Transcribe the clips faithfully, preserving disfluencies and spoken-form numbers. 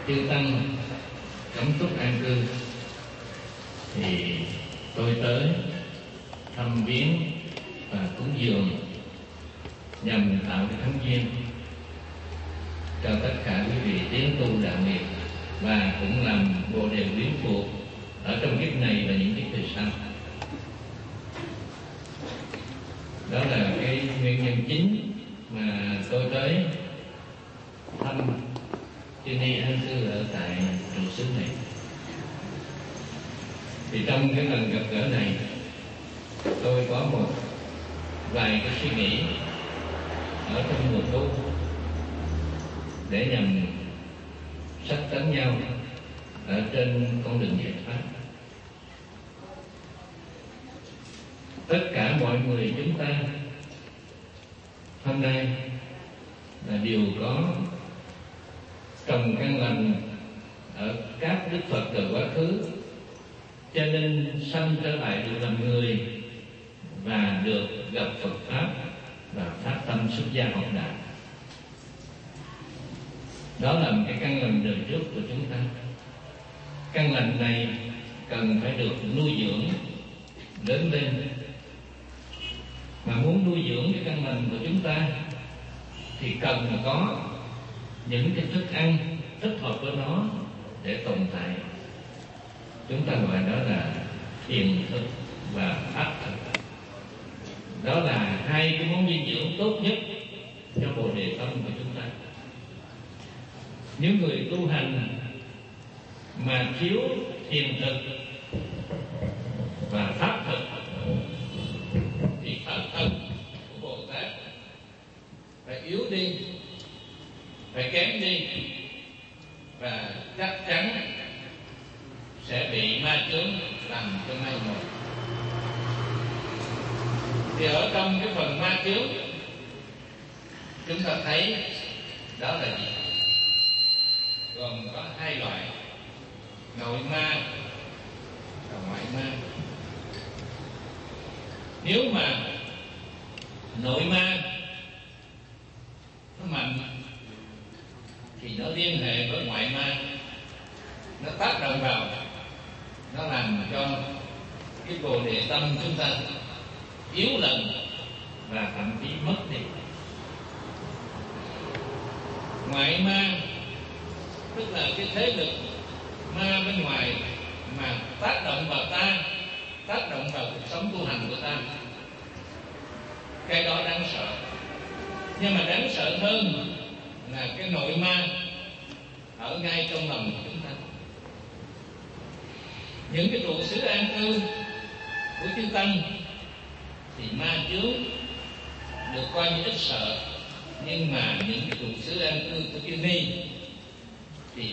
chư tăng cấm túc an cư thì tôi tới thăm viếng và cúng dường nhằm tạo cái thánh duyên cho tất cả quý vị tiến tu đạo nghiệp, và cũng làm bồ đề quyến thuộc ở trong kiếp này và những kiếp về sau. Đó là cái nguyên nhân chính mà tôi tới thăm chư ni an cư ở tại trụ xứ này. Thì trong cái lần gặp gỡ này, tôi có một vài cái suy nghĩ ở trong mùa tu để nhằm sách tấn nhau ở trên con đường giải thoát. Tất cả mọi người chúng ta hôm nay là đều có trồng căn lành ở các đức Phật từ quá khứ, cho nên sanh trở lại được làm người và được gặp Phật pháp và phát tâm xuất gia học đạo. Đó là một cái căn lành đời trước của chúng ta. Căn lành này cần phải được nuôi dưỡng lớn lên. Mà muốn nuôi dưỡng cái căn lành của chúng ta thì cần có những cái thức ăn thích hợp với nó để tồn tại. Chúng ta gọi đó là thiền thực và pháp thực. Đó là hai cái món dinh dưỡng tốt nhất cho bồ đề tâm của chúng ta. Những người tu hành mà thiếu thiền thực và pháp thực thì pháp thân của Bồ Tát phải yếu đi, phải kém đi, và chắc chắn sẽ bị ma chướng làm cho mai một. Thì ở trong cái phần ma chướng chúng ta thấy đó là gì? Gồm có hai loại: nội ma và ngoại ma. Nếu mà nội ma nó mạnh thì nó liên hệ với ngoại ma, nó tác động vào, nó làm cho cái bồ đề tâm chúng ta yếu lần và thậm chí mất đi. Ngoại ma tức là cái thế lực ma bên ngoài mà tác động vào ta, tác động vào cuộc sống tu hành của ta. Cái đó đáng sợ. Nhưng mà đáng sợ hơn là cái nội ma ở ngay trong lòng của chúng ta. Những cái trụ xứ an cư của chư tăng thì ma chướng được coi như ít sợ, nhưng mà những cái trụ xứ an cư của chư ni thì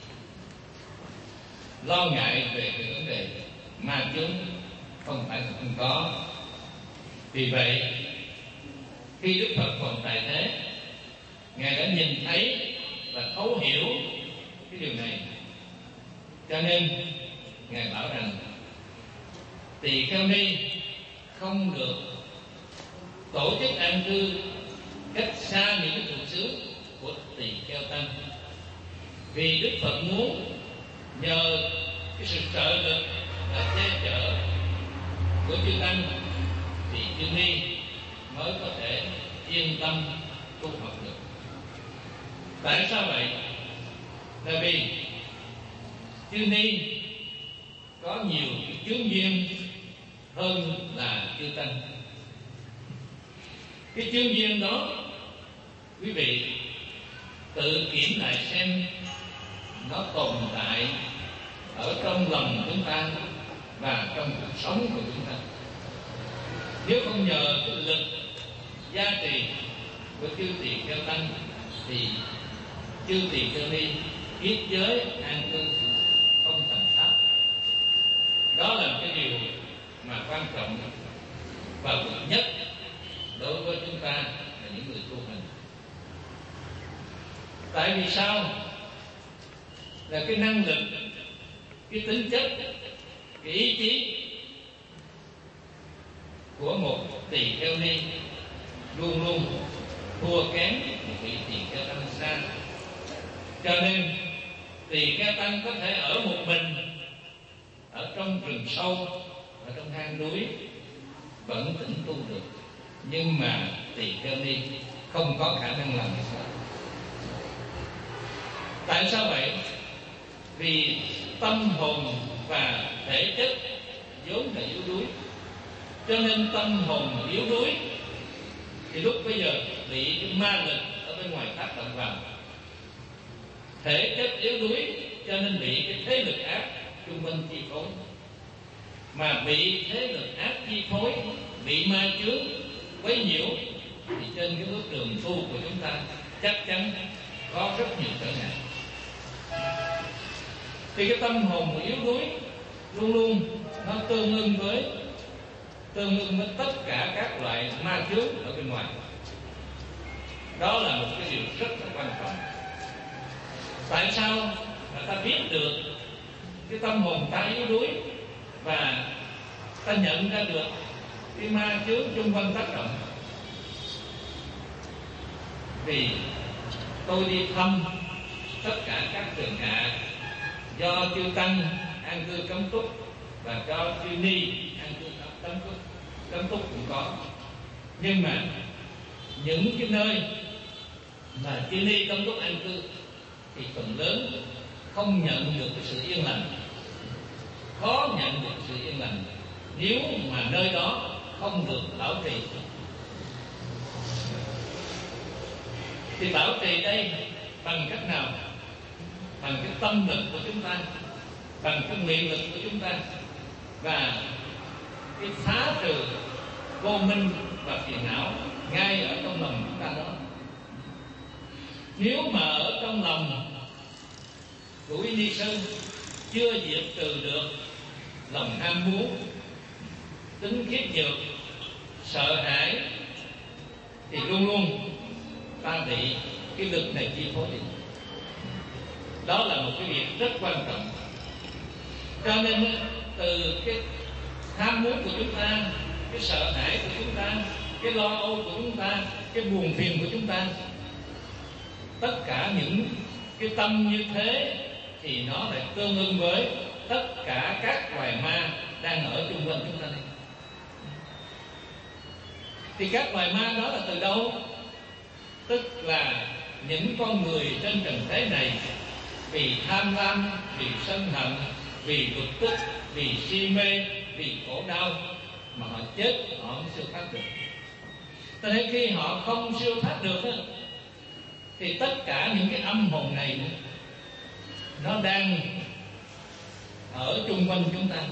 lo ngại về cái vấn đề ma chướng không phải là không có. Vì vậy khi Đức Phật còn tại thế, Ngài đã nhìn thấy và thấu hiểu cái điều này, cho nên Ngài bảo rằng tỳ kheo ni không được tổ chức an cư cách xa những cái trụ xứ của tỳ kheo tăng. Vì Đức Phật muốn nhờ cái sự trợ lực và che chở của chư tăng thì chư ni mới có thể yên tâm tu học được. Tại sao vậy? Là vì chư ni có nhiều cái chướng duyên hơn là chư tăng. Cái chướng duyên đó quý vị tự kiểm lại xem nó tồn tại ở trong lòng chúng ta và trong cuộc sống của chúng ta. Nếu không nhờ cái lực gia trì của chư tỳ kheo tăng thì chư tỳ kheo ni kiết giới an cư không thành pháp. Đó là cái điều mà quan trọng và bậc nhất đối với chúng ta là những người tu hành. Tại vì sao? Là cái năng lực, cái tính chất, cái ý chí của một tỳ kheo ni luôn luôn thua kém một vị tỳ kheo tăng xa. Cho nên tỳ kheo tăng có thể ở một mình ở trong rừng sâu, ở trong hang núi vẫn tĩnh tu được, nhưng mà tỳ kheo ni không có khả năng làm như vậy. Tại sao vậy? Vì tâm hồn và thể chất vốn là yếu đuối, cho nên tâm hồn yếu đuối thì lúc bây giờ bị cái ma lực ở bên ngoài tác động vào. Thể chất yếu đuối cho nên bị cái thế lực ác chung quanh chi phối, mà bị thế lực ác chi phối, bị ma chướng quấy nhiễu thì trên cái bước đường tu của chúng ta chắc chắn có rất nhiều trở ngại. Thì cái tâm hồn yếu đuối luôn luôn nó tương ưng với tương ưng với tất cả các loại ma chướng ở bên ngoài. Đó là một cái điều rất là quan trọng. Tại sao mà ta biết được cái tâm hồn ta yếu đuối và ta nhận ra được cái ma chướng xung quanh tác động? Vì tôi đi thăm tất cả các trường hạ do chư tăng an cư cấm túc và do chư ni an cư cấm túc cấm túc cũng có, nhưng mà những cái nơi mà chư ni cấm túc an cư thì phần lớn không nhận được cái sự yên lành, khó nhận được sự yên lành nếu mà nơi đó không được bảo trì. Thì bảo trì đây bằng cách nào? Bằng cái tâm lực của chúng ta, bằng cái nguyện lực của chúng ta, và cái phá trừ vô minh và phiền não ngay ở trong lòng chúng ta đó. Nếu mà ở trong lòng của Y Ni Sơn chưa diệt trừ được lòng ham muốn, tính khiếp nhược, sợ hãi, thì luôn luôn ta bị cái lực này chi phối. Đó là một cái việc rất quan trọng. Cho nên từ cái ham muốn của chúng ta, cái sợ hãi của chúng ta, cái lo âu của chúng ta, cái buồn phiền của chúng ta, tất cả những cái tâm như thế thì nó lại tương ưng với tất cả các loài ma đang ở chung quanh chúng ta này. Thì các loài ma đó là từ đâu? Tức là những con người trên trần thế này vì tham lam, vì sân hận, vì bực tức, vì si mê, vì khổ đau mà họ chết, họ không siêu thoát được. Cho nên khi họ không siêu thoát được thì tất cả những cái âm hồn này nó đang ở chung quanh chúng ta.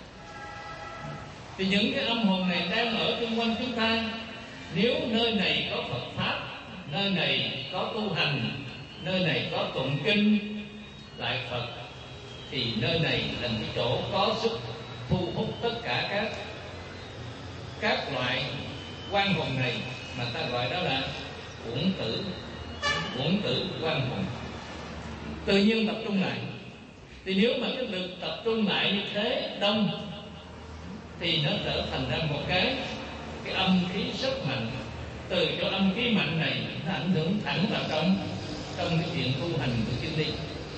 Thì những cái âm hồn này đang ở chung quanh chúng ta, nếu nơi này có Phật pháp, nơi này có tu hành, nơi này có tụng kinh lại Phật, thì nơi này là cái chỗ có sức thu hút tất cả các các loại quan hồn này, mà ta gọi đó là uẩn tử, uẩn tử quan hồn. Tự nhiên tập trung lại. Thì nếu mà cái lực tập trung lại như thế đông thì nó trở thành ra một cái cái âm khí rất mạnh. Từ chỗ âm khí mạnh này nó ảnh hưởng thẳng vào trong trong cái chuyện tu hành của chư ni.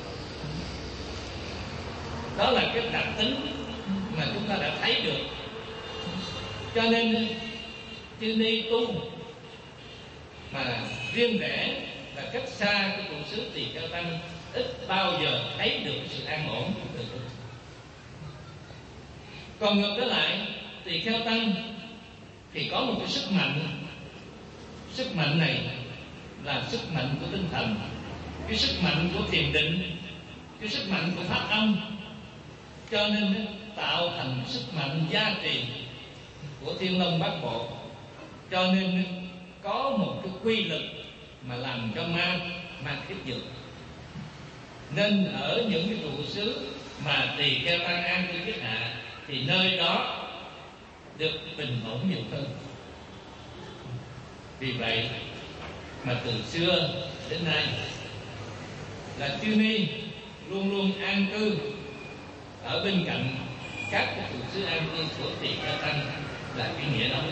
Đó là cái đặc tính mà chúng ta đã thấy được. Cho nên chư ni tu mà riêng rẽ và cách xa cái trụ xứ Tỳ Kheo tăng ít bao giờ thấy được sự an ổn từ đó. Còn ngược trở lại, Tỳ Kheo tăng thì có một cái sức mạnh. Sức mạnh này là sức mạnh của tinh thần, cái sức mạnh của thiền định, cái sức mạnh của pháp âm, cho nên tạo thành sức mạnh gia trì của Thiên Long Bát Bộ. Cho nên có một cái quy lực mà làm cho ma ma khiếp nhược. Nên ở những cái trụ xứ mà Tỳ Kheo tăng an cư kiết hạ thì nơi đó được bình ổn nhiều hơn. Vì vậy mà từ xưa đến nay là chư ni luôn luôn an cư ở bên cạnh các cái trụ xứ an cư của Tỳ Kheo tăng, là cái nghĩa đó.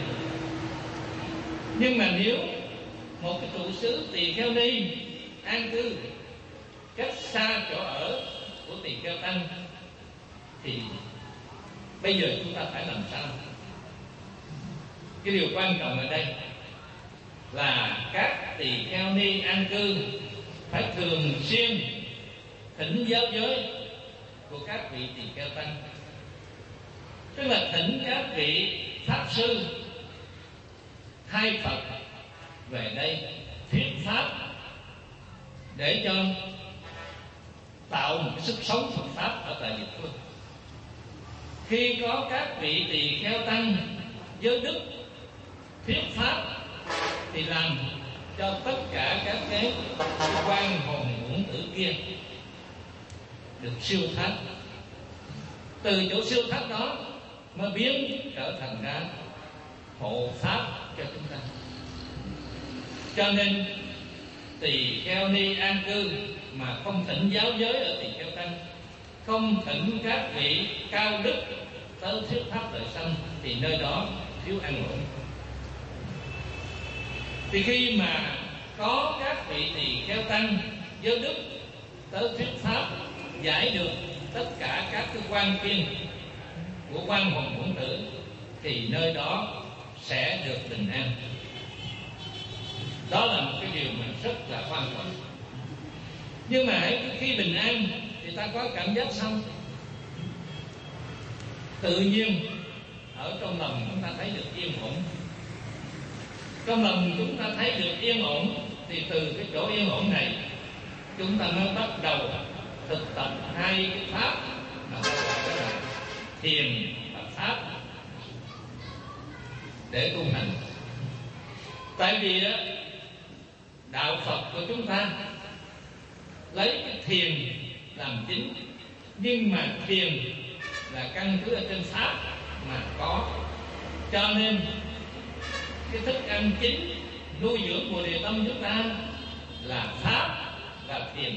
Nhưng mà nếu một cái trụ xứ Tỳ Kheo ni an cư cách xa chỗ ở của tỳ kheo tăng, thì bây giờ chúng ta phải làm sao? Cái điều quan trọng ở đây là các tỳ kheo ni an cư phải thường xuyên thỉnh giáo giới của các vị tỳ kheo tăng, tức là thỉnh các vị pháp sư thay Phật về đây thuyết pháp để cho tạo một cái sức sống Phật pháp ở tại địa phương. Khi có các vị tỳ kheo tăng giới đức thuyết pháp thì làm cho tất cả các cái quan hồn uẩn tử kia được siêu thoát. Từ chỗ siêu thoát đó mới biến trở thành ra hộ pháp cho chúng ta. Cho nên tỳ kheo ni an cư mà không thỉnh giáo giới ở tỳ kheo tăng, không thỉnh các vị cao đức tới thuyết pháp đời sanh, thì nơi đó thiếu an ổn. Thì khi mà có các vị tỳ kheo tăng giới đức tới thuyết pháp giải được tất cả các cái quan kiên của quan hồn uẩn tử, thì nơi đó sẽ được bình an. Đó là một cái điều mà rất là quan trọng. Nhưng mà khi bình an thì ta có cảm giác xong, tự nhiên ở trong lòng chúng ta thấy được yên ổn. Trong lòng chúng ta thấy được yên ổn, thì từ cái chỗ yên ổn này chúng ta mới bắt đầu thực tập hai cái pháp mà ta gọi là thiền và pháp để tu hành. Tại vì đó, đạo Phật của chúng ta lấy cái thiền làm chính, nhưng mà thiền là căn cứ ở trên pháp mà có. Cho nên cái thức ăn chính nuôi dưỡng Bồ Đề tâm chúng ta là pháp và thiền.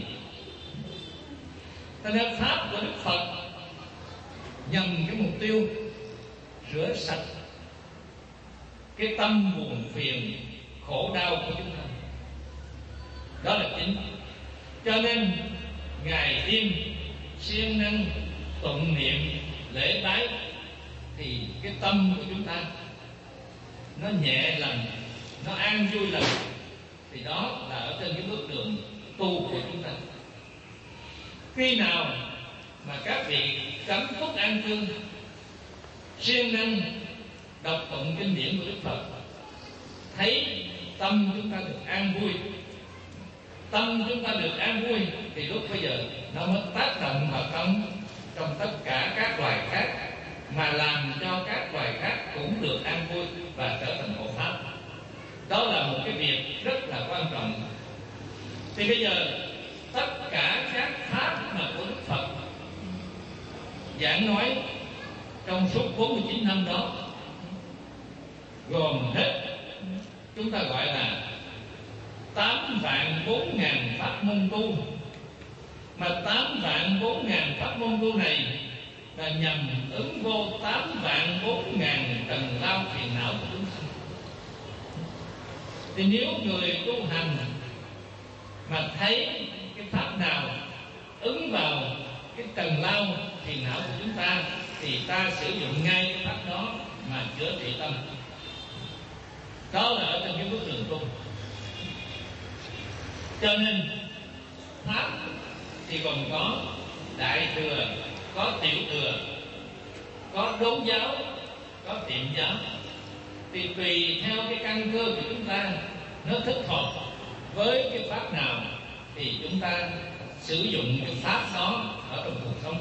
Cho nên pháp của Đức Phật nhằm cái mục tiêu rửa sạch cái tâm buồn phiền khổ đau của chúng ta, đó là chính. Cho nên ngày đêm siêng năng tụng niệm lễ bái thì cái tâm của chúng ta nó nhẹ lòng, nó an vui lòng, thì đó là ở trên cái bước đường tu của chúng ta. Khi nào mà các vị cấm túc an cư siêng năng đọc tụng kinh điển của Đức Phật, thấy tâm chúng ta được an vui, tâm chúng ta được an vui, thì lúc bây giờ nó mới tác động vào trong trong tất cả các loài khác, mà làm cho các loài khác cũng được an vui và trở thành hộ pháp. Đó là một cái việc rất là quan trọng. Thì bây giờ tất cả các pháp mà của Đức Phật giảng nói trong suốt bốn mươi chín năm đó, gồm hết chúng ta gọi là tám vạn bốn ngàn pháp môn tu. Mà tám vạn bốn ngàn pháp môn tu này là nhằm ứng vô tám vạn bốn ngàn trần lao phiền não của chúng sinh. Thì nếu người tu hành mà thấy cái pháp nào ứng vào cái trần lao phiền não của chúng ta, thì ta sử dụng ngay cái pháp đó mà chữa trị tâm. Đó là ở trong cái bước đường tu. Cho nên pháp thì còn có đại thừa, có tiểu thừa, có đốn giáo, có tiệm giáo. Thì tùy theo cái căn cơ của chúng ta, nó thích hợp với cái pháp nào thì chúng ta sử dụng cái pháp đó ở trong cuộc sống.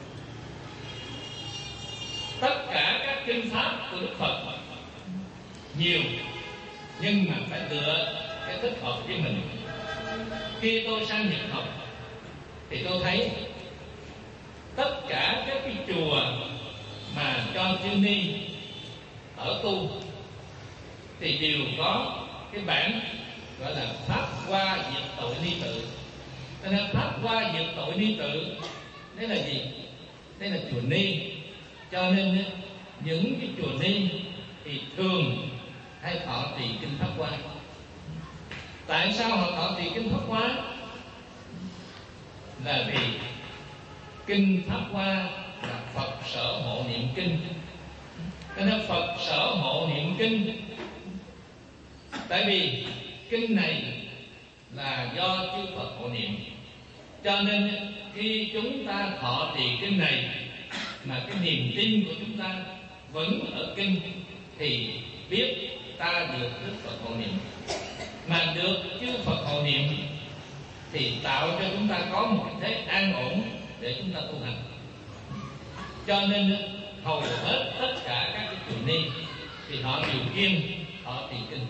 Tất cả các kinh pháp của Đức Phật nhiều, nhưng mà phải lựa cái thích hợp với mình. Khi tôi sang Nhật học thì tôi thấy tất cả các cái chùa mà cho chư ni ở tu thì đều có cái bản gọi là pháp hoa diệt tội ni tự. Cho nên pháp hoa diệt tội ni tự đây là gì? Đây là chùa ni. Cho nên những cái chùa ni thì thường hay thọ trì kinh pháp hoa. Tại sao họ thọ trì kinh pháp hoa? là vì kinh Pháp Hoa là Phật sở hộ niệm kinh. Cho nên Phật sở hộ niệm kinh, tại vì kinh này là do chư Phật hộ niệm, cho nên khi chúng ta thọ trì kinh này mà cái niềm tin của chúng ta vẫn ở kinh thì biết ta được Đức Phật hộ niệm. Mà được chư Phật hộ niệm thì tạo cho chúng ta có một thế an ổn để chúng ta tu hành. Cho nên hầu hết tất cả các cái trụ ni thì họ đều kiêng họ trì kinh,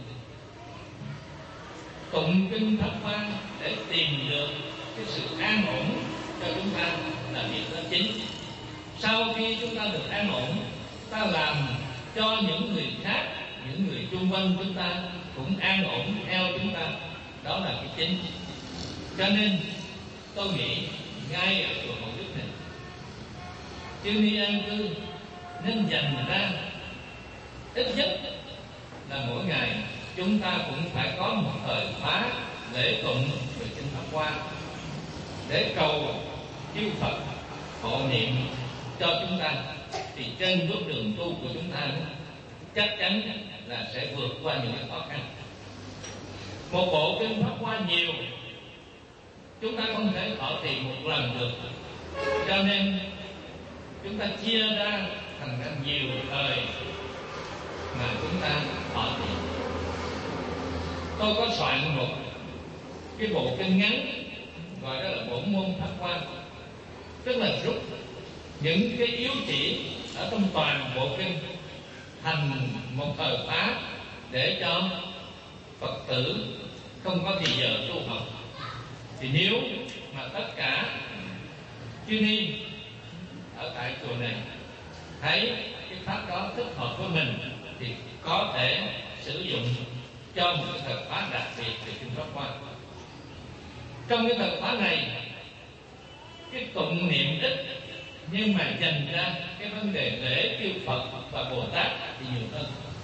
tụng kinh Pháp Hoa để tìm được cái sự an ổn cho chúng ta là việc đó chính. Sau khi chúng ta được an ổn, ta làm cho những người khác, những người chung quanh chúng ta cũng an ổn theo chúng ta, đó là cái chính. Cho nên tôi nghĩ ngay ở chùa Hộ Đức này, chư ni an cư nên dành ra ít nhất là mỗi ngày chúng ta cũng phải có một thời khóa lễ tụng về kinh Pháp Hoa để cầu chư Phật hộ niệm cho chúng ta, thì trên bước đường tu của chúng ta chắc chắn là sẽ vượt qua những cái khó khăn. Một bộ kinh Pháp Hoa nhiều, chúng ta không thể thọ trì một lần được, cho nên chúng ta chia ra thành ra nhiều thời mà chúng ta thọ trì. Tôi có soạn một cái bộ kinh ngắn gọi đó là Bổn Môn Pháp Hoa, tức là rút những cái yếu chỉ ở trong toàn bộ kinh thành một thời khóa để cho Phật tử không có thì giờ tu học. Thì nếu mà tất cả chư ni ở tại chùa này thấy cái pháp đó thích hợp với mình thì có thể sử dụng cho một cái thời khóa đặc biệt về kinh Pháp Hoa. Trong cái thời khóa này, cái tụng niệm ít nhưng mà dành ra cái vấn đề lễ kêu Phật và Bồ Tát thì nhiều hơn.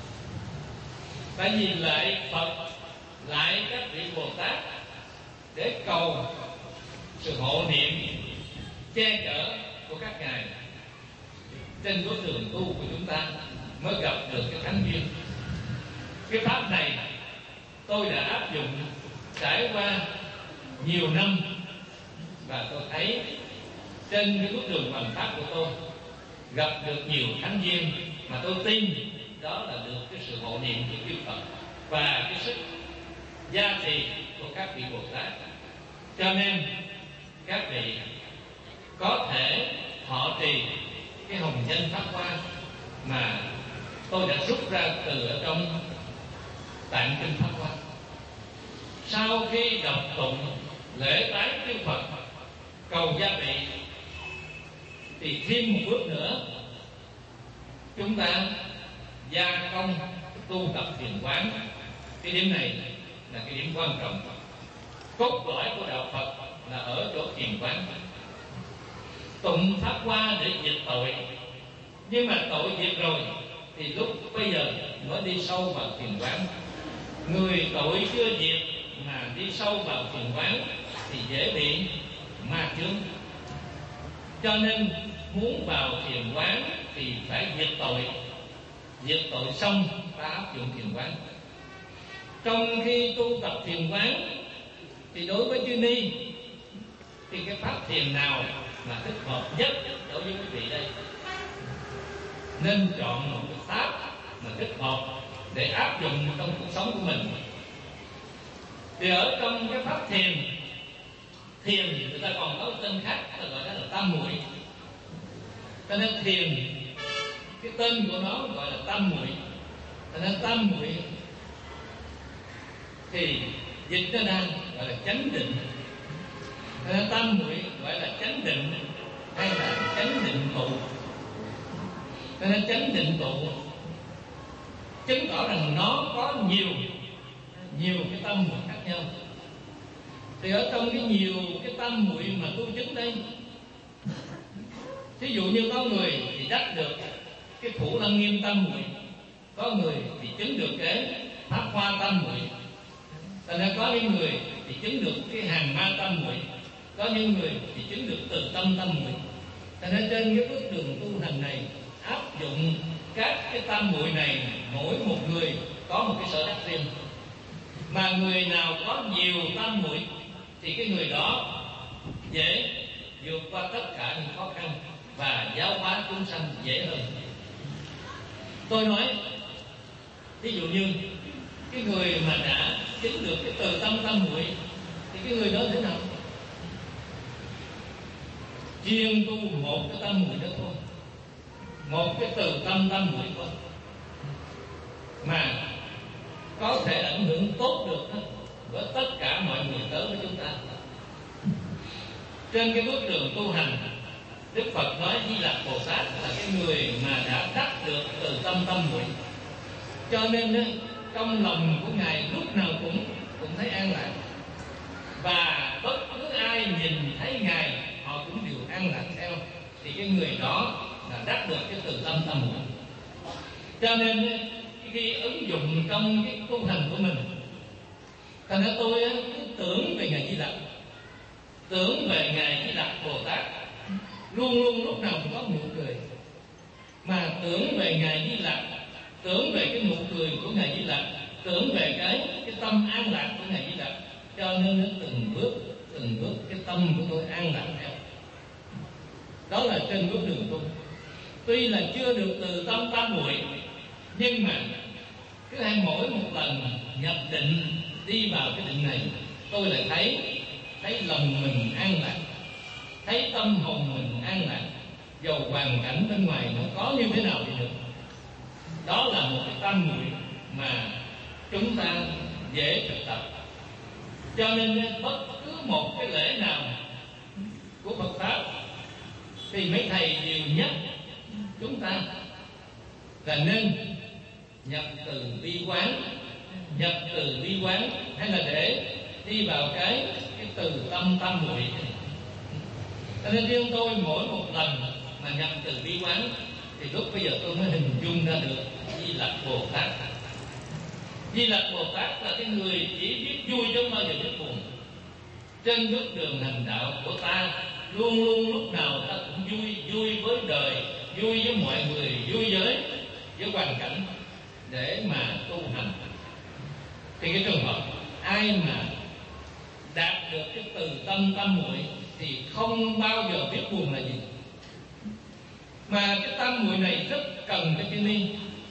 Tại vì lại Phật lại các vị Bồ Tát để cầu sự hộ niệm che chở của các ngài trên bước đường tu của chúng ta mới gặp được cái thánh duyên. Cái pháp này tôi đã áp dụng trải qua nhiều năm và tôi thấy trên cái bước đường bằng pháp của tôi gặp được nhiều thánh duyên mà tôi tin đó là được cái sự hộ niệm của chư Phật và cái sức gia trì của các vị Bồ Tát. Cho nên các vị có thể thọ trì cái hồng danh Pháp Hoa mà tôi đã rút ra từ ở trong tạng kinh Pháp Hoa. Sau khi đọc tụng lễ tái chư Phật cầu gia vị thì thêm một bước nữa chúng ta gia công tu tập thiền quán. Cái điểm này là cái điểm quan trọng. Cốt lõi của đạo Phật là ở chỗ thiền quán. Tụng Pháp Hoa để diệt tội, nhưng mà tội diệt rồi thì lúc bây giờ mới đi sâu vào thiền quán. Người tội chưa diệt mà đi sâu vào thiền quán thì dễ bị ma chướng. Cho nên muốn vào thiền quán thì phải diệt tội. Diệt tội xong ta áp dụng thiền quán. Trong khi tu tập thiền quán thì đối với chư ni thì cái pháp thiền nào mà thích hợp nhất đối với quý vị đây, nên chọn một cái pháp mà thích hợp để áp dụng trong cuộc sống của mình. Thì ở trong cái pháp thiền, thiền người ta còn có tên khác, người ta gọi đó là tam muội. Cho nên thiền, cái tên của nó gọi là tam muội. Cho nên tam muội thì dịch ra đây gọi là chánh định. Cho nên tam muội gọi là chánh định hay là chánh định tụ. Cho nên chánh định tụ chứng tỏ rằng nó có nhiều nhiều cái tâm muội khác nhau. Thì ở trong cái nhiều cái tâm muội mà tu chứng đây, thí dụ như có người thì đắc được cái Thủ Lăng Nghiêm tam muội, có người thì chứng được cái Pháp Hoa tam muội, cho nên có những người thì chứng được cái Hàng Ma tam muội, có những người thì chứng được từ tâm tam muội. Cho nên trên cái bước đường tu hành này áp dụng các cái tam muội này, mỗi một người có một cái sở đắc riêng. Mà người nào có nhiều tam muội thì cái người đó dễ vượt qua tất cả những khó khăn và giáo hóa chúng sanh dễ hơn. Tôi nói ví dụ như cái người mà đã chứng được cái từ tâm tam muội thì cái người đó thế nào? Chuyên tu một cái tam muội đó thôi, một cái từ tâm tam muội thôi, mà có thể ảnh hưởng tốt được đó, với tất cả mọi người tới với chúng ta. Trên cái bước đường tu hành, Đức Phật nói Di Lặc Bồ Tát là cái người mà đã đắc được từ tâm tam muội. Cho nên đó, trong lòng của Ngài lúc nào cũng cũng thấy an lạc, và bất cứ ai nhìn thấy Ngài họ cũng đều an lạc theo. Thì cái người đó là đắc được cái từ tâm tam muội. Cho nên khi ứng dụng trong cái tu hành của mình, thành ra tôi cứ tưởng về Ngài Di Lặc, tưởng về Ngài Di Lặc Bồ Tát, luôn luôn lúc nào cũng có nụ cười. Mà tưởng về Ngài Di Lặc, tưởng về cái nụ cười của Ngài Di Lặc, tưởng về cái cái tâm an lạc của Ngài Di Lặc, cho nên nó từng bước từng bước cái tâm của tôi an lạc theo. Đó là trên bước đường tu. Tuy là chưa được từ tâm tam muội, nhưng mà cứ hay mỗi một lần nhập định, đi vào cái định này, tôi lại thấy thấy lòng mình an lạc, thấy tâm hồn mình an lạc, dầu hoàn cảnh bên ngoài nó có như thế nào thì được. Đó là một cái tam muội mà chúng ta dễ thực tập. Cho nên bất cứ một cái lễ nào của Phật pháp thì mấy thầy đều nhắc chúng ta là nên nhập từ bi quán, nhập từ bi quán, hay là để đi vào cái cái từ tâm tam muội. Cho nên riêng tôi mỗi một lần mà nhập từ bi quán thì lúc bây giờ tôi mới hình dung ra được Di Lặc Bồ Tát. Di Lặc Bồ Tát là cái người chỉ biết vui chứ không bao giờ biết buồn. Trên bước đường hành đạo của ta, luôn luôn lúc nào ta cũng vui, vui với đời, vui với mọi người, vui với với hoàn cảnh để mà tu hành. Thì cái trường hợp ai mà đạt được cái từ tâm tam muội thì không bao giờ biết buồn là gì. Mà cái tam muội này rất cần cho chư ni.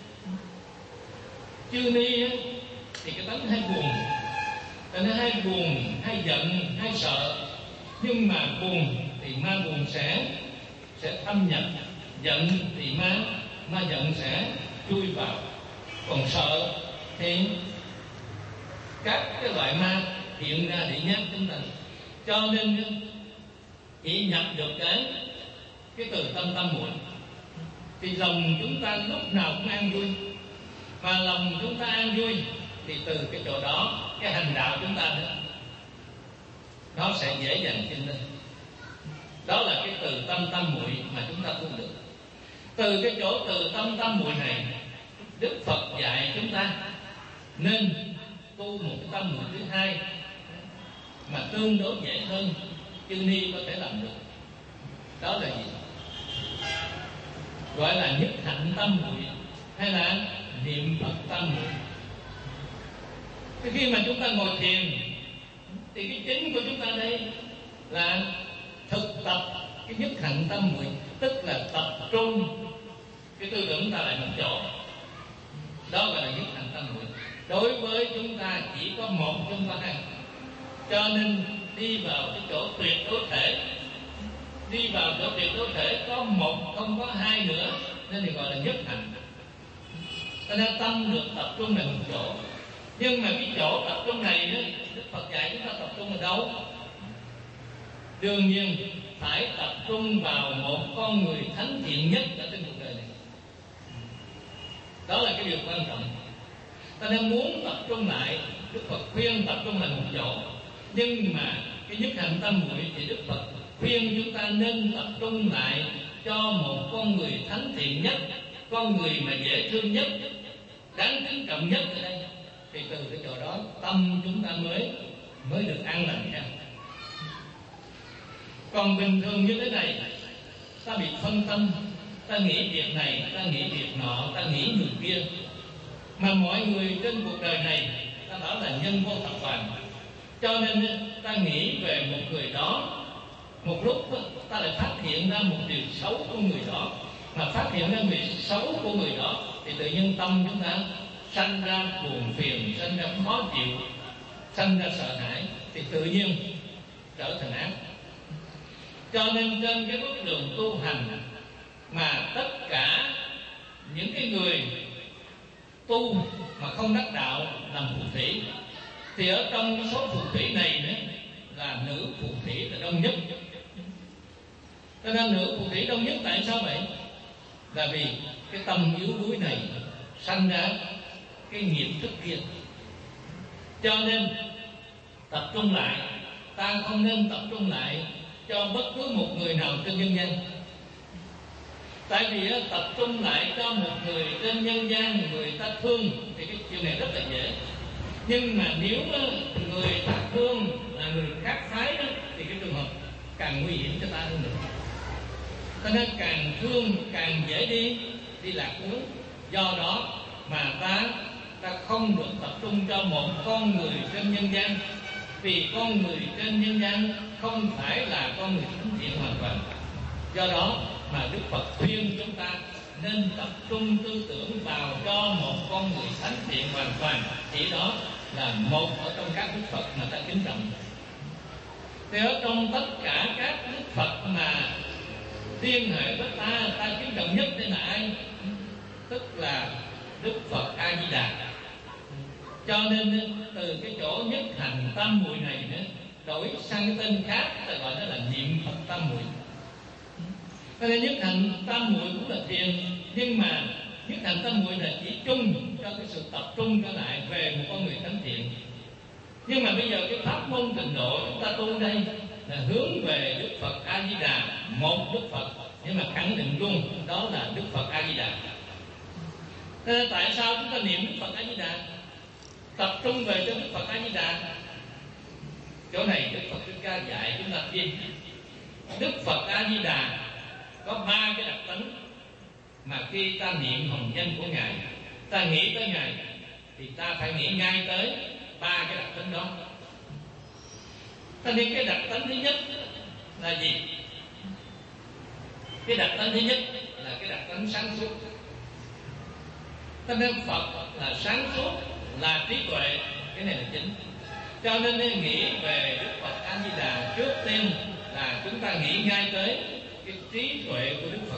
Chư ni thì cái tánh hay buồn, nên hay buồn, hay giận, hay sợ. Nhưng mà buồn thì ma buồn sẽ sẽ thâm nhập, giận thì ma ma giận sẽ chui vào, còn sợ thì các cái loại ma hiện ra để nhắc chúng ta. Cho nên chỉ nhập được cái cái từ tâm tam muội thì lòng chúng ta lúc nào cũng an vui. Mà lòng chúng ta an vui thì từ cái chỗ đó cái hành đạo chúng ta đó, nó sẽ dễ dàng trên lên. Đó là cái từ tâm tam muội mà chúng ta tu được. Từ cái chỗ từ tâm tam muội này, Đức Phật dạy chúng ta nên tu một cái tâm muội thứ hai mà tương đối dễ hơn, chư ni có thể làm được. Đó là gì? Gọi là nhất hạnh tâm muội, hay là niệm Phật tâm muội. Khi mà chúng ta ngồi thiền thì cái chính của chúng ta đây là thực tập cái nhất hạnh tâm muội, tức là tập trung cái tư tưởng ta lại một chỗ. Đó gọi là nhất hạnh tâm muội. Đối với chúng ta chỉ có một chúng ta hai, cho nên đi vào cái chỗ tuyệt đối thể, đi vào chỗ tuyệt đối thể có một không có hai nữa, nên thì gọi là nhất hạnh. Cho nên tâm được tập trung tại một chỗ. Nhưng mà cái chỗ tập trung này đó, Đức Phật dạy chúng ta tập trung ở đâu? Đương nhiên phải tập trung vào một con người thánh thiện nhất ở trên cuộc đời này. Đó là cái điều quan trọng. Ta nên muốn tập trung lại, Đức Phật khuyên tập trung lại một chỗ. Nhưng mà cái nhất hạnh tâm muội thì Đức Phật khuyên chúng ta nên tập trung lại cho một con người thánh thiện nhất, con người mà dễ thương nhất, đáng kính trọng nhất ở đây. Thì từ cái chỗ đó tâm chúng ta mới mới được an lành ra. Còn bình thường như thế này, ta bị phân tâm, ta nghĩ việc này, ta nghĩ việc nọ, ta nghĩ người kia. Mà mọi người trên cuộc đời này, ta bảo là nhân vô thập toàn, cho nên ta nghĩ về một người đó, một lúc ta lại phát hiện ra một điều xấu của người đó. Mà phát hiện ra việc xấu của người đó thì tự nhiên tâm chúng ta sanh ra buồn phiền, sanh ra khó chịu, sanh ra sợ hãi, thì tự nhiên trở thành ác. Cho nên trên cái bước đường tu hành mà tất cả những cái người tu mà không đắc đạo làm phù thủy, thì ở trong cái số phù thủy này nữa là nữ phù thủy là đông nhất. Cho nên nữ phù thủy đông nhất tại sao vậy? Là vì cái tâm yếu đuối này sanh ra cái nghiệp thức kia. Cho nên tập trung lại, ta không nên tập trung lại cho bất cứ một người nào trên nhân gian. Tại vì đó, tập trung lại cho một người trên nhân gian người ta thương thì cái chuyện này rất là dễ. Nhưng mà nếu người ta thương là người khác phái đó, thì cái trường hợp càng nguy hiểm cho ta hơn nữa. Cho nên càng thương càng dễ đi đi lạc hướng. Do đó mà ta ta không được tập trung cho một con người trên nhân gian, vì con người trên nhân gian không phải là con người thánh thiện hoàn toàn. Do đó mà Đức Phật khuyên chúng ta nên tập trung tư tưởng vào cho một con người thánh thiện hoàn toàn. Chỉ đó là một ở trong các Đức Phật mà ta kính trọng. Thì ở trong tất cả các Đức Phật mà liên hệ với ta, ta kính trọng nhất đây là ai? Tức là Đức Phật A Di Đà. Cho nên từ cái chỗ nhất hành tam muội này nữa, đổi sang cái tên khác, ta gọi nó là niệm Phật tam muội. Cho nên nhất hành tam muội cũng là thiền, nhưng mà nhất hành tam muội là chỉ chung cho cái sự tập trung trở lại về một con người thánh thiện. Nhưng mà bây giờ cái pháp môn tịnh độ chúng ta tu đây là hướng về Đức Phật A Di Đà, một Đức Phật, nhưng mà khẳng định luôn đó là Đức Phật A Di Đà. Nên tại sao chúng ta niệm Đức Phật A Di Đà, tập trung về cho Đức Phật A Di Đà? Chỗ này Đức Phật Thích Ca dạy chúng ta biết Đức Phật A Di Đà có ba cái đặc tính mà khi ta niệm hồng danh của Ngài, ta nghĩ tới Ngài thì ta phải nghĩ ngay tới ba cái đặc tính đó. Ta nên cái đặc tính thứ nhất là gì? Cái đặc tính thứ nhất là cái đặc tính sáng suốt. Ta nên Phật là sáng suốt, là trí tuệ, cái này là chính. Cho nên nên nghĩ về Đức Phật A Di Đà, trước tiên là chúng ta nghĩ ngay tới cái trí tuệ của Đức Phật.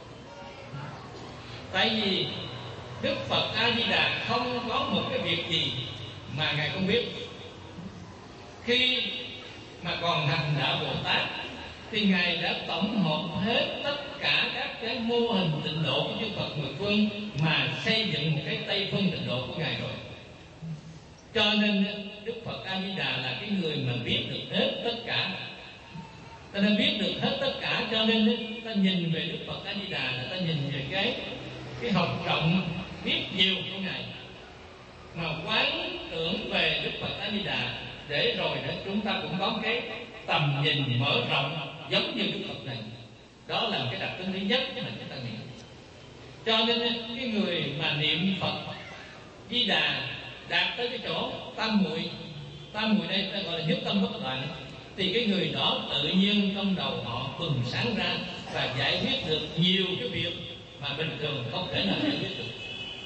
Tại vì Đức Phật A Di Đà không có một cái việc gì mà Ngài không biết. Khi mà còn hành đạo Bồ Tát thì Ngài đã tổng hợp hết tất cả các cái mô hình tịnh độ của chư Phật mười phương mà xây dựng một cái Tây phương tịnh độ của Ngài rồi. Cho nên Đức Phật A Di Đà là cái người mà biết được hết tất cả. Ta nên biết được hết tất cả, cho nên ta nhìn về Đức Phật A Di Đà là ta nhìn về cái cái học rộng biết nhiều của Ngài, mà quán tưởng về Đức Phật A Di Đà để rồi để chúng ta cũng có cái tầm nhìn mở rộng giống như Đức Phật này. Đó là cái đặc tính thứ nhất mà chúng ta nghĩ. Cho nên cái người mà niệm Phật Di Đà đạt tới cái chỗ tam muội, tam muội đây ta gọi là nhất tâm bất loạn, thì cái người đó tự nhiên trong đầu họ bừng sáng ra và giải quyết được nhiều cái việc mà bình thường không thể nào giải quyết được.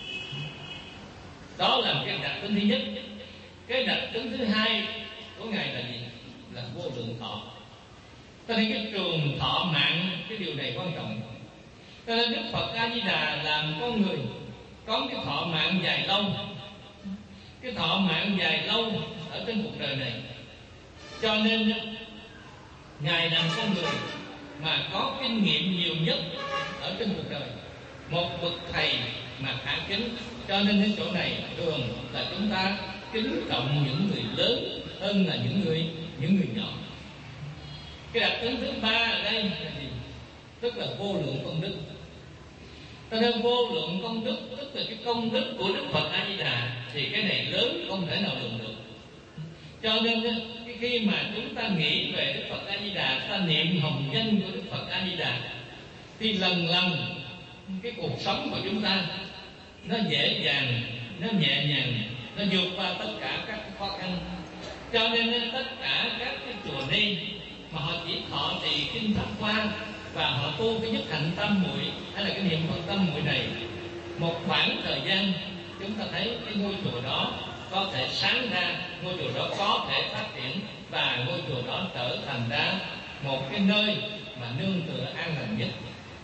Đó là cái đặc tính thứ nhất. Cái đặc tính thứ hai của Ngài là gì? Là vô lượng thọ. Cho nên cái trường thọ mạng, cái điều này quan trọng. Cho nên Đức Phật A Di Đà làm con người có cái thọ mạng dài lâu, cái thọ mạng dài lâu ở trên cuộc đời này. Cho nên Ngài làm con người mà có kinh nghiệm nhiều nhất ở trên cuộc đời, một bậc thầy mà khả kính. Cho nên đến chỗ này thường là chúng ta kính trọng những người lớn hơn là những người những người nhỏ. Cái đặc tính thứ ba ở đây là gì? Tức là vô lượng công đức. Cho nên vô lượng công đức tức là cái công đức của Đức Phật A Di Đà thì cái này lớn không thể nào lượng được. Cho nên cái khi mà chúng ta nghĩ về Đức Phật A Di Đà, ta niệm hồng danh của Đức Phật A Di Đà, thì lần lần cái cuộc sống của chúng ta nó dễ dàng, nó nhẹ nhàng, nó vượt qua tất cả các khó khăn. Cho nên tất cả các cái chùa ni mà họ chỉ thọ trì kinh Pháp Hoa và họ tu cái nhất hạnh tam muội hay là cái niệm Phật tam muội này, một khoảng thời gian chúng ta thấy cái ngôi chùa đó có thể sáng ra, ngôi chùa đó có thể phát triển, và ngôi chùa đó trở thành ra một cái nơi mà nương tựa an lành nhất.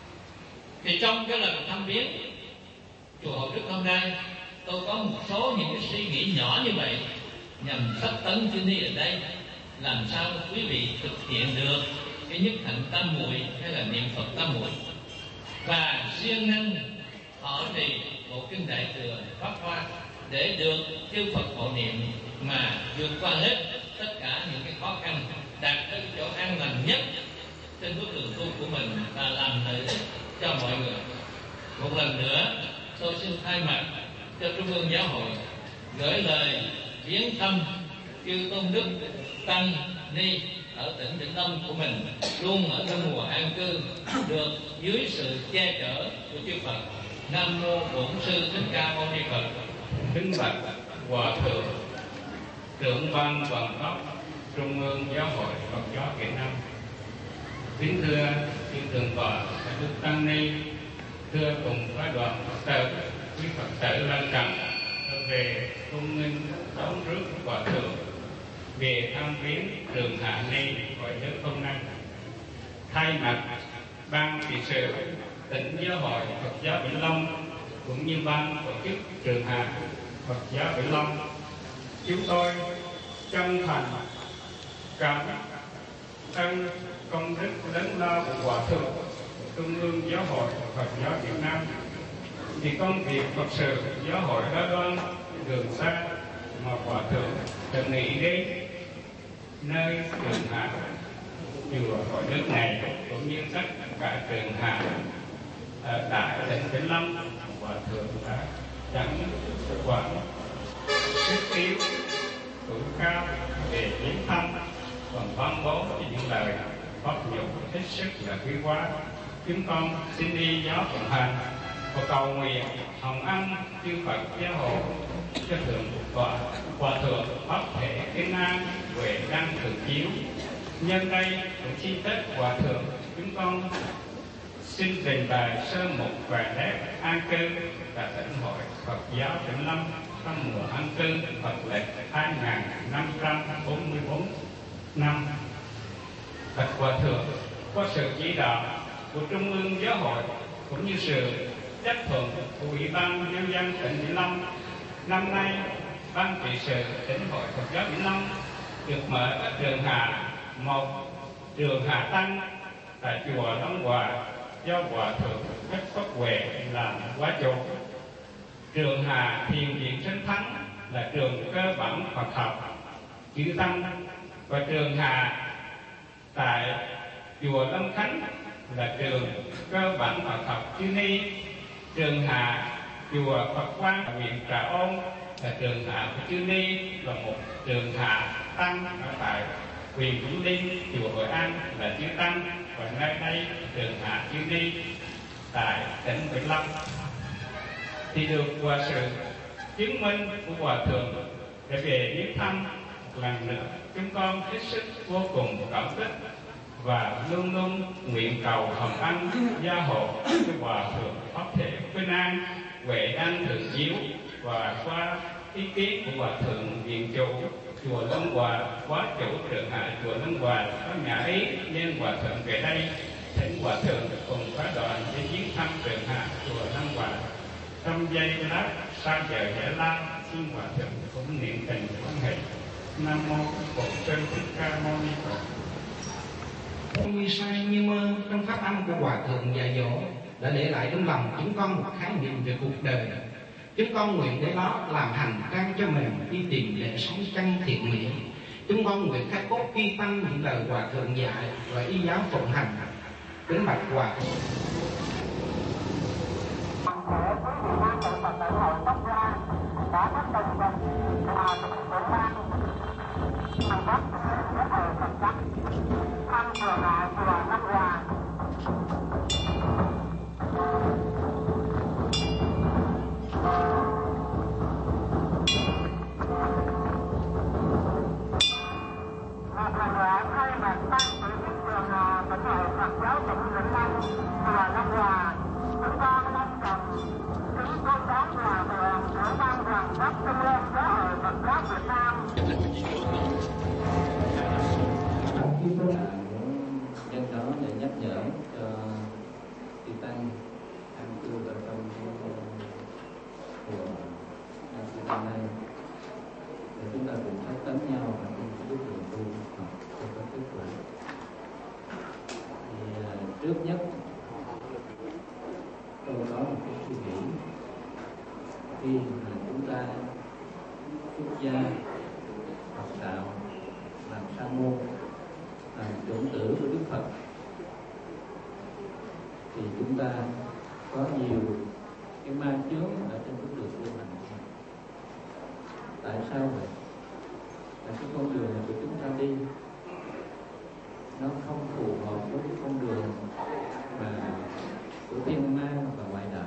Thì trong cái lần thăm viếng chùa Hộ Đức hôm nay, tôi có một số những cái suy nghĩ nhỏ như vậy nhằm sách tấn chư ni ở đây, làm sao quý vị thực hiện được cái nhất hạnh tam muội hay là niệm Phật tam muội, và siêng năng thọ trì bộ kinh Đại Thừa Pháp Hoa để được chư Phật hộ niệm mà vượt qua hết tất cả những cái khó khăn, đạt tới chỗ an lành nhất trên bước đường tu của mình và làm lợi ích cho mọi người. Một lần nữa tôi xin thay mặt cho Trung ương Giáo hội gửi lời viếng thăm chư tôn đức tăng ni ở tỉnh Vĩnh Long của mình, luôn ở trong mùa an cư, được dưới sự che chở của chư Phật. Nam mô Bổn Sư Thích Ca Mâu Ni Phật. Kính bạch Hòa thượng trưởng ban toàn pháp Trung ương Giáo hội Phật giáo Việt Nam, kính thưa chư thượng tọa đức tăng ni, thưa cùng phái đoàn Phật tử, quý Phật tử lân cận về cung nghênh đón rước Hòa thượng về thăm viếng trường Hạ Ni hội nước hôm nay. Thay mặt ban trị sự tỉnh Giáo hội Phật giáo Vĩnh Long cũng như ban tổ chức trường Hạ Phật giáo Vĩnh Long, chúng tôi chân thành cảm ơn công đức lớn lao của Hòa thượng Trung ương Giáo hội Phật giáo Việt Nam, vì công việc Phật sự giáo hội đã đoan đường xa mà Hòa thượng từng nghĩ đến nơi trường Hạ chùa hội nước này cũng như tất cả trường Hạ ở tại tỉnh Vĩnh Long. Hòa thượng đã dẫn quảng sức yếu tuổi cao để viếng thăm, còn ban bố những lời pháp nhục hết sức là quý hóa. Chúng con xin đi giáo phụng hành và cầu nguyện hồng ân chư Phật giáo hội cho thượng tọa Hòa thượng pháp thể kinh an huệ đăng thường chiếu. Nhân đây cũng xin tất Hòa thượng, chúng con xin trình bày sơ một vài nét an cư tại tỉnh hội Phật giáo Vĩnh Long trong mùa an cư Phật lịch hai nghìn năm trăm bốn mươi bốn năm. Bạch Hòa thượng, qua sự chỉ đạo của Trung ương Giáo hội cũng như sự chấp thuận của Ủy ban Nhân dân tỉnh Vĩnh Long, năm nay ban trị sự tỉnh hội Phật giáo Vĩnh Long được mở các trường Hạ, một trường Hạ tăng tại chùa Long Hòa do Hòa thượng Thích Pháp Huệ làm quá chủ. Trường Hạ Thiền viện Sinh Thắng là trường cơ bản Phật học chữ tăng, và trường Hạ tại chùa Long Khánh là trường cơ bản Phật học chữ ni. Trường Hạ chùa Phật Quang huyện Trà Ôn là trường Hạ của chữ ni, và một trường Hạ tăng ở tại huyện Vĩnh Linh chùa Hội An là chữ tăng, và ngay đây trường Hạ chữ ni tại tỉnh Vĩnh Long. Thì được qua sự chứng minh của Hòa thượng để về viếng thăm một lần nữa, chúng con hết sức vô cùng cảm kích và luôn luôn nguyện cầu hồng ân gia hộ cho Hòa thượng pháp thể bình an huệ đăng thường chiếu. Và qua ý kiến của Hòa thượng viện chủ chùa Long Hòa, quá chủ trường Hạ chùa Long Hòa có nhà ý nên Hòa thượng về đây, thỉnh Hòa thượng cùng phái đoàn đi viếng thăm trường Hạ chùa Long Hòa. Trong giây lát xa giờ giải lao, xin Hòa thượng cũng niệm tình quan hệ. Nam mô Bổn Sư Thích Ca Mâu Ni Phật. Như sai như mơ trong pháp âm của Hòa thượng dạy dỗ đã để lại trong lòng chúng con một khái niệm về cuộc đời. Chúng con nguyện để nó làm hành trang cho mình đi tìm để sống chân thiện mỹ. Chúng con nguyện khắc cốt ghi tâm những lời Hòa thượng dạy và y giáo phụng hành. Kính bạch Hòa thượng. Đã có từng là Nhân đó để nhắc nhở cho chư tăng ăn cư ở trong của chư tăng này, để chúng ta cùng phát tấn nhau và cùng giúp đường tu học cho có kết quả. Thì trước nhất tôi có một cái suy nghĩ, khi mà chúng ta xuất gia học đạo, làm sa môn, làm trưởng tử của Đức Phật, thì chúng ta có nhiều cái ma chướng ở trên con đường tu hành của mình. Tại sao vậy? Tại cái con đường của chúng ta đi nó không phù hợp với cái con đường mà của thiên ma và ngoại đạo.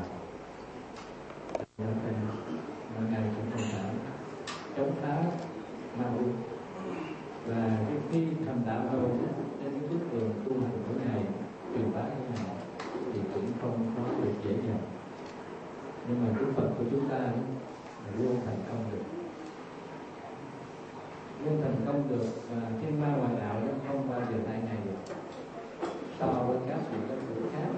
Mọi ngày chúng ta phải chống phá ma quỷ, và cái khi thành đạo rồi trên cái bước đường tu hành của ngài truyền bá thế này thì cũng không có được dễ dàng, nhưng mà Đức Phật của chúng ta luôn thành công được, luôn thành công được, và thiên ma ngoại đạo nó không bao giờ tại ngày được so với các vị các vị khác.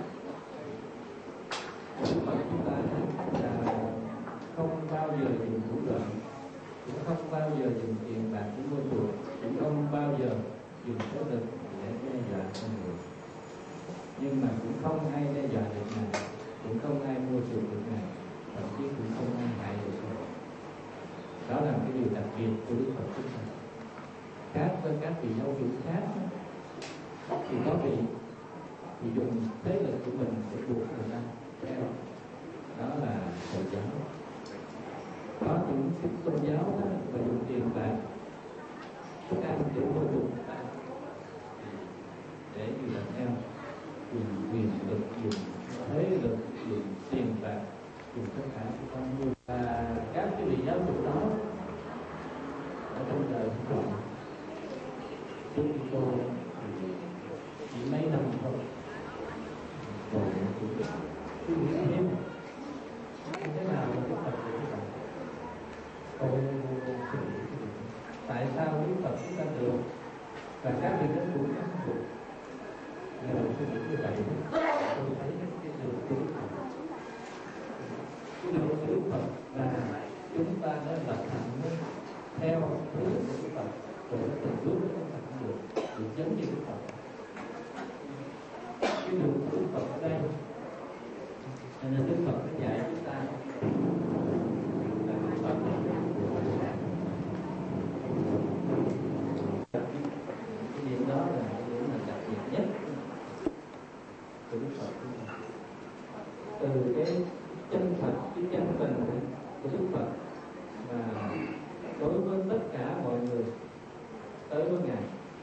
Đức Phật chúng ta là không bao giờ dùng thủ đoạn, cũng không bao giờ dùng tiền bạc của mua chuộc, cũng không bao giờ dùng thế lực để đe dọa con người. Nhưng mà cũng không ai đe dọa được ngài, cũng không ai mua chuộc được ngài, thậm chí cũng không ai hại được ngài. Đó là cái điều đặc biệt của Đức Phật chúng ta. Khác với các vị giáo chủ khác, thì có vị thì dùng thế lực của mình để buộc người ta theo. Đó là Hồi giáo. Có những cái tôn giáo đó và dùng tiền bạc, thức ăn để mua chuộc người ta để người ta theo, dùng quyền lực, dùng thế lực, dùng tiền bạc, dùng tất cả các con người. Và các cái vị giáo chủ đó ở trong đời của họ trước khi cô chỉ mấy năm thôi, rồi cũng suy nghĩ thêm thế nào mà Đức Phật của chúng ta. Tôi suy nghĩ tại sao Đức Phật chúng ta được và các vị giáo chủ khác không được. Ngày đầu suy nghĩ như vậy, tôi thấy cái đường của Đức Phật, cái đường của Đức Phật là chúng ta đã lập hạnh theo hướng của Đức Phật, rồi nó từng bước nó không thành được, được giống như Đức Phật. Cái đường của Đức Phật ở đây, cho nên Đức Phật đã dạy chúng ta là Đức Phật cái điểm đó là cái điểm là đặc biệt nhất của Đức Phật. Từ cái chân thật, cái chân tình của Đức Phật mà đối với tất cả mọi người tới với ngài,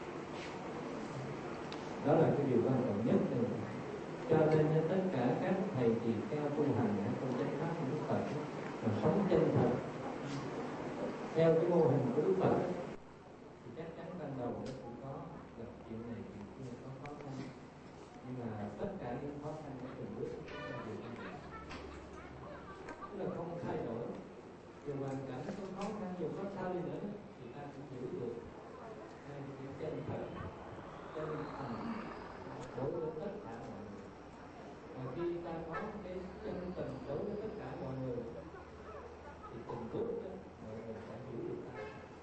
đó là cái điều quan trọng nhất. Cho nên tất cả các thầy tỳ kheo tu hành ở trong chánh pháp của Đức Phật mà sống chân thật theo cái mô hình của Đức Phật thì chắc chắn ban đầu nó cũng có gặp chuyện này chuyện kia, có khó khăn, nhưng mà tất cả những khó khăn nó từng bước nó đều không được, tức là không thay đổi. Dù hoàn cảnh có khó khăn, dù có sao đi nữa thì ta cũng giữ được hai cái chân thật, chân thành đối với tất cả mọi người. Và khi ta có cái chân tình đối với tất cả mọi người thì từng bước đó mọi người sẽ hiểu được ta.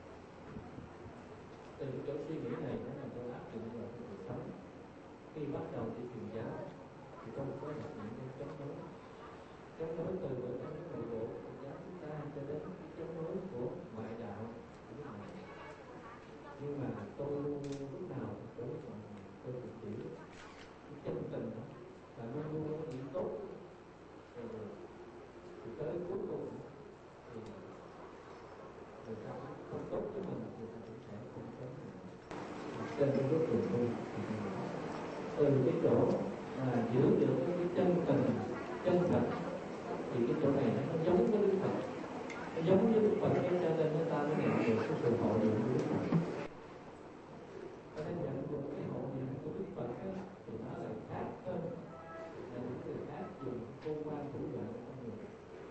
Từ chỗ suy nghĩ này nó là tôi áp dụng vào cuộc sống. Khi bắt đầu đi truyền giáo thì không có được những cái chống đối, chống đối từ ở trong cái nội bộ của giáo chúng ta cho đến cái chống đối của ngoại đạo của nước ngoài. Nhưng mà tôi lúc nào tôi tôi thực chỉ cái chân tình đó và luôn luôn có điểm tốt rồi thì tới trên cái bước đường tu. Từ cái chỗ mà giữ được cái chân tình chân thật thì cái chỗ này nó giống với Đức Phật, nó giống với Đức Phật, cho nên người ta mới nhận được cái sự hộ niệm của Đức Phật. Cho nên nhận được cái hộ niệm của Đức Phật ấy, thì nó lại khác hơn là những người khác dùng công quan thủ đoạn của con người.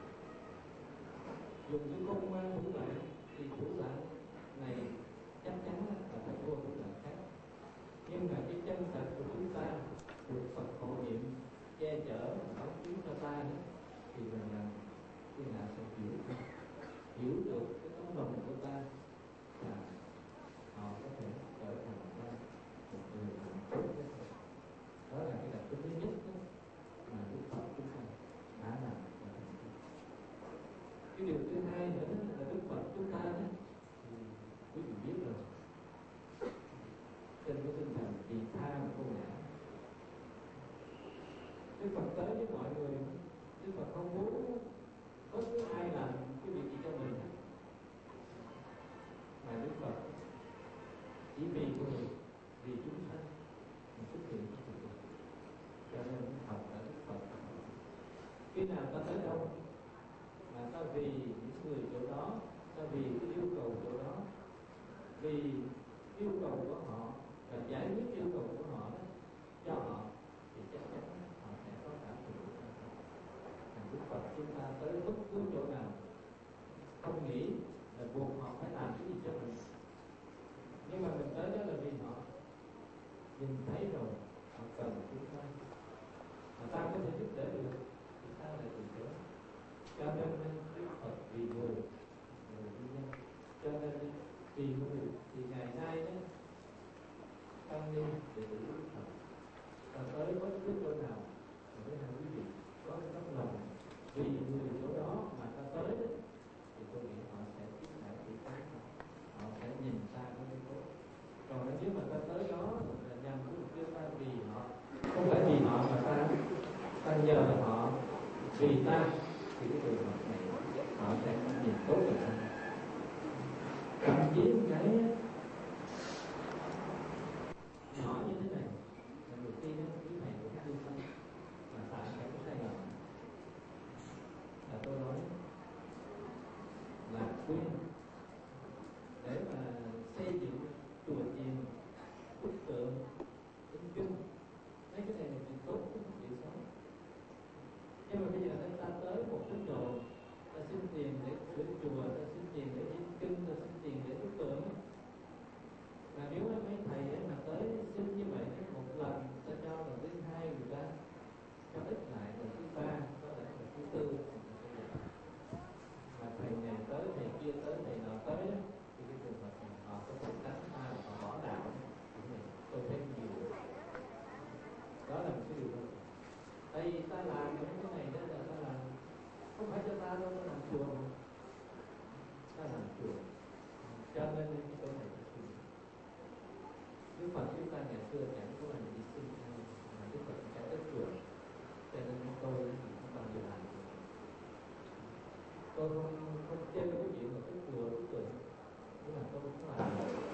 Dùng cái công quan thủ đoạn thì thủ đoạn này chắc chắn là phải thua thủ đoạn khác. Nhưng mà cái chân thật của chúng ta được Phật hộ niệm che chở và báo cứu cho ta đó, thì mình là thiên hạ sẽ hiểu hiểu được cái tấm lòng của ta là họ có thể trở thành ra một người làm tốt nhất. Đó là cái đặc tính thứ nhất đó, mà Đức Phật chúng ta đã làm và thành công. Cái điều thứ hai nữa đó là Đức Phật chúng ta đó, thì quý vị biết rồi, trên cái tinh thần vị tha và vô ngã. Đức Phật tới với mọi người, Đức Phật không muốn bất cứ ai làm cái việc gì cho mình, mà Đức Phật chỉ vì người, vì chúng sanh mà xuất hiện trong cuộc đời. Cho nên Đức Phật là Đức Phật. Khi nào ta tới đâu mà ta vì những người chỗ đó, ta vì cái yêu cầu chỗ đó, vì yêu cầu của họ và giải quyết yêu cầu của họ đó, cho họ thì chắc chắn họ sẽ có cảm thụ. Đức Phật chúng ta tới bất cứ chỗ nào không nghĩ là buộc họ phải làm cái gì cho mình, nhưng mà mình tới đó là vì họ nhìn thấy rồi họ cần chúng ta, mà ta có thể giúp đỡ được thì ta lại từ chối. Cho nên Đức Phật vì người, người vì nhân. Cho nên vì người thì ngày nay đó tăng ni để tự Đức Phật ta tới bất cứ chỗ nào mà với hai quý vị có cái tấm lòng vì người chỗ đó mà ta tới đó, thì tôi nghĩ họ sẽ tiếp nhận sự tốt, họ sẽ nhìn ta có cái tốt. Còn nếu mà ta tới đó là nhằm cái mục tiêu ta vì họ, không phải vì họ mà ta ta nhờ họ vì ta, thì cái trường hợp này họ sẽ không nhìn tốt về ta. Thậm chí một cái nhỏ như thế này là người tiên đó, quý thầy của các tu sinh mà tại cái sai lầm là tôi nói là khuyên để mà xây dựng chùa chiền, bức tượng, in kinh, mấy cái này là chuyện tốt, không phải chuyện xấu. Nhưng mà bây giờ ta tới một tín đồ, ta xin tiền để sửa chùa, ta xin tiền để in kinh, ta xin tiền để bức tượng. Mà nếu mấy thầy ấy mà tới xin như vậy một lần, ta cho lần thứ hai người ta cho ít lại, lần thứ ba, có lẽ lần thứ tư. Mà thầy này tới, thầy kia tới, thầy nọ tới đó, thì cái trường hợp này họ có thể tránh ta, họ bỏ đạo. Tôi thấy nhiều. Đó là một cái điều đó. Tại vì ta làm những cái này đó là ta làm không phải cho ta đâu, ta làm chùa mà. Ta làm chùa. Cho nên cái chỗ này là chùa. Đức Phật chúng ta ngày xưa chẳng có làm gì sinh hay, mà Đức Phật chẳng tới chùa. Cho nên tôi không bao giờ làm. Tôi không, không chơi cái chuyện mà cái chùa, cái chùa. Nhưng mà tôi cũng làm.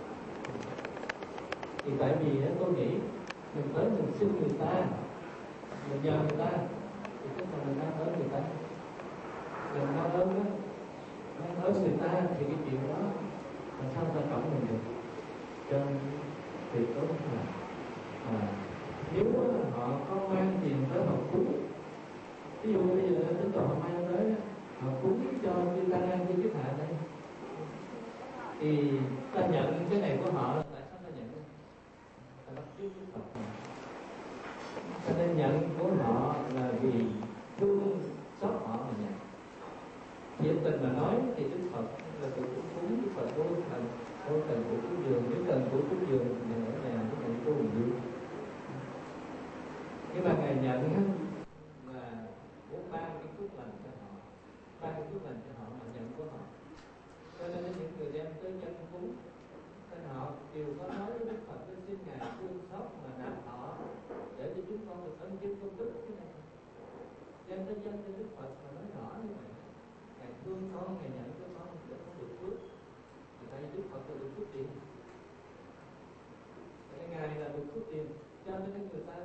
Thì tại vì tôi nghĩ mình tới mình xin người ta, mình nhờ người ta, thì cái phần mình đang ơn người ta, mình đang ơn đó, đang ơn người ta thì cái chuyện đó làm sao ta cộng mình được. Cho nên thì tốt là à, nếu họ có mang tiền tới họ cúng, ví dụ bây giờ chúng tôi họ mang tới họ cúng cho chư tăng như cái hạ đây, thì ta nhận cái này của họ là tại sao ta nhận? Ta bắt chước Đức Phật. Cho nên nhận của họ là vì thương xót họ mà nhận. Thiệt tình mà nói thì Đức Phật là tự cúng, Đức Phật vô thần, vô cần của cúng dường, nếu cần của cúng dường thì ở nhà cái này vô dường. Nhưng mà Ngài nhận là muốn ban cái phước lành cho họ, ban cái phước lành cho họ mà nhận của họ. Cho nên những người đem tới dân cúng, nên họ đều có nói với Đức Phật xin Ngài thương xót mà nạp họ để cho chúng con được ân chứng công đức cái này. Đem tới dân cho Đức Phật mà nói rõ như vậy, Ngài thương con, Ngài nhận cho con để con được phước. Thì tại vì Đức Phật là được phước tiền.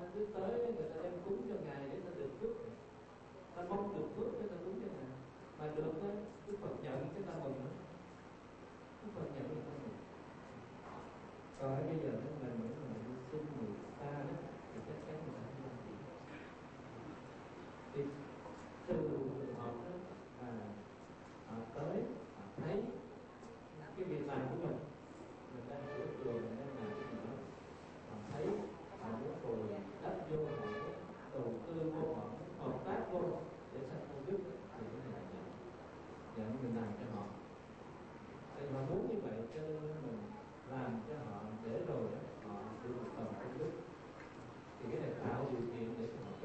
cứ tới người ta đem cúng cho ngài để ta được phước, ta mong được phước để ta cúng cho ngài, mà được đó Đức Phật nhận cái ta mừng đó, Đức Phật nhận cái ta mừng. Còn bây giờ đó mình những người đi xin người ta đó thì chắc chắn là không làm gì. Thì từ trường hợp đó mà họ tới họ thấy cái việc làm của mình, mình đang sửa chùa, mình đang làm cái gì đó, họ thấy họ muốn bồi đắp vô, họ muốn đầu tư vô, họ muốn hợp tác vô để sanh công đức, thì cái này là nhận, nhận mình làm cho họ. Tại họ muốn như vậy cho nên mình làm cho họ để rồi đó, họ được một phần công đức, thì cái này tạo điều kiện để cho họ tu.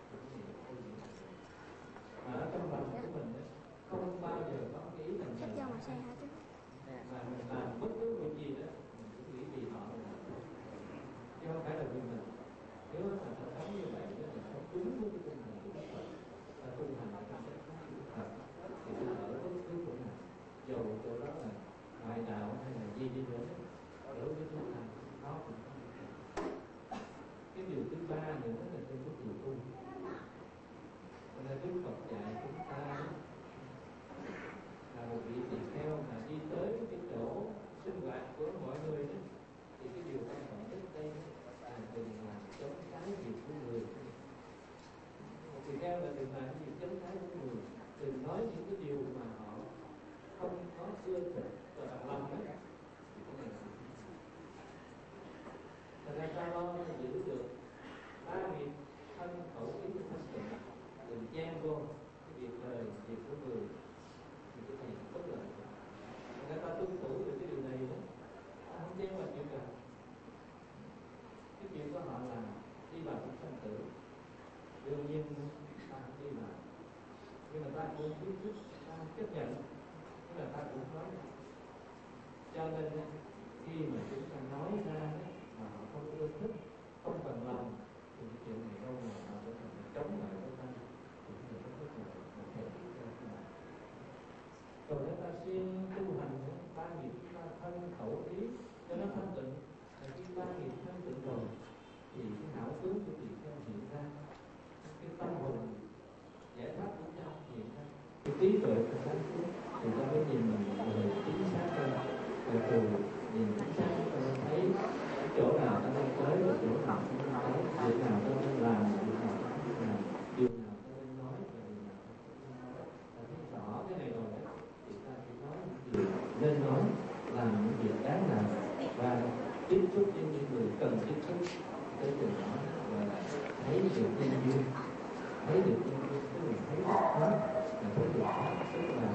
Mà ở trong lòng của mình đó, không bao giờ có cái ý thành này mà mình làm bất cứ việc gì đó mình cũng nghĩ vì họ là chứ không phải là vì mình. Nếu mà ta sống như vậy đó, mình sống đúng với cái tinh thần của Đức Phật, ta tu hành ở trong cái pháp của Phật, thì ta ở bất cứ chỗ nào, dù chỗ đó là ngoại đạo hay là gì đi nữa, đối với chúng ta nó cũng không được. Cái điều thứ ba nữa là trên cái điều tu. Nên Đức Phật dạy chúng ta là một vị tỳ kheo mà đi tới cái chỗ sinh hoạt của mọi người đó, thì cái điều quan trọng nhất đây là đừng làm chống trái việc của người. Một tỳ kheo là đừng làm việc chống trái của người, đừng nói những cái điều mà họ không có ưa thích và bằng lòng đó. Thì cái này là thật ra ta lo giữ được ba việc thân khẩu ý và thanh tịnh, đừng chen vô cái việc lời việc của người, thì cái này bất lợi. Người ta tuân thủ được cái điều này đó, ta không chen vào chuyện cả. Cái chuyện của họ là đi vào trong sanh tử, đương nhiên ta không đi vào, nhưng mà ta cũng biết chút, ta chấp nhận, nhưng mà ta cũng nói. Cho nên khi mà chúng ta nói ra mà họ không ưa thích, không bằng lòng, thì cái chuyện này đâu mà họ sẽ thành chống lại với ta, thì cái này rất là một thể hiện ra cái này. Rồi nếu ta xuyên tu hành ba nghiệp chúng ta thân khẩu ý cho nó thanh tịnh, và khi ba nghiệp thanh tịnh rồi thì cái hảo tướng của tỳ kheo hiện ra, cái tâm hồn giải thoát của nhau hiện ra, cái trí tuệ của ta thì ta mới nhìn người chính xác hơn. Rồi từ nhìn chính xác ta mới thấy cái chỗ nào ta nên tới, cái chỗ nào ta nên tới, việc nào ta nên làm, việc nào ta nên làm, điều nào ta nên nói và điều nào ta nên nói. Ta thấy rõ cái này rồi đó, thì ta sẽ nói những điều nên nói, làm những việc đáng làm và tiếp xúc với những người cần tiếp xúc tới từ đó, gọi là thấy được nhân duyên, thấy được nhân duyên, tức là thấy được hết, là thấy được hết, tức là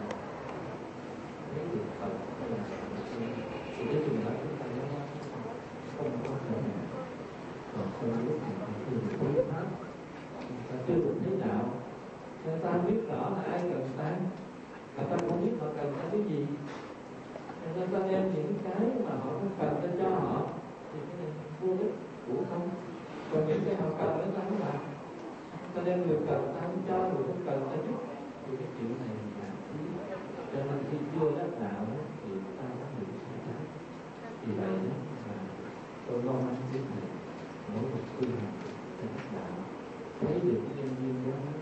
thấy được Phật, hay là thì cái trường hợp chúng ta nhớ không có thể nào, còn không lúc này thì chưa được thấy hết, ta chưa được thấy đạo, người ta biết rõ là ai cần ta, mà ta không biết họ cần ta cái gì, nên ta đem những cái mà họ không cần ta cho họ, thì cái này vô ích cũng không. Còn những cái họ cần đó ta không làm, ta đem người cần ta không cho, người không cần ta giúp, thì cái chuyện này là phí. Cho nên khi chưa đắc đạo thì ta có bị sai trái. Vì vậy mà tôi mong anh biết này, mỗi một tu hành để đắc đạo, thấy được cái nhân duyên đó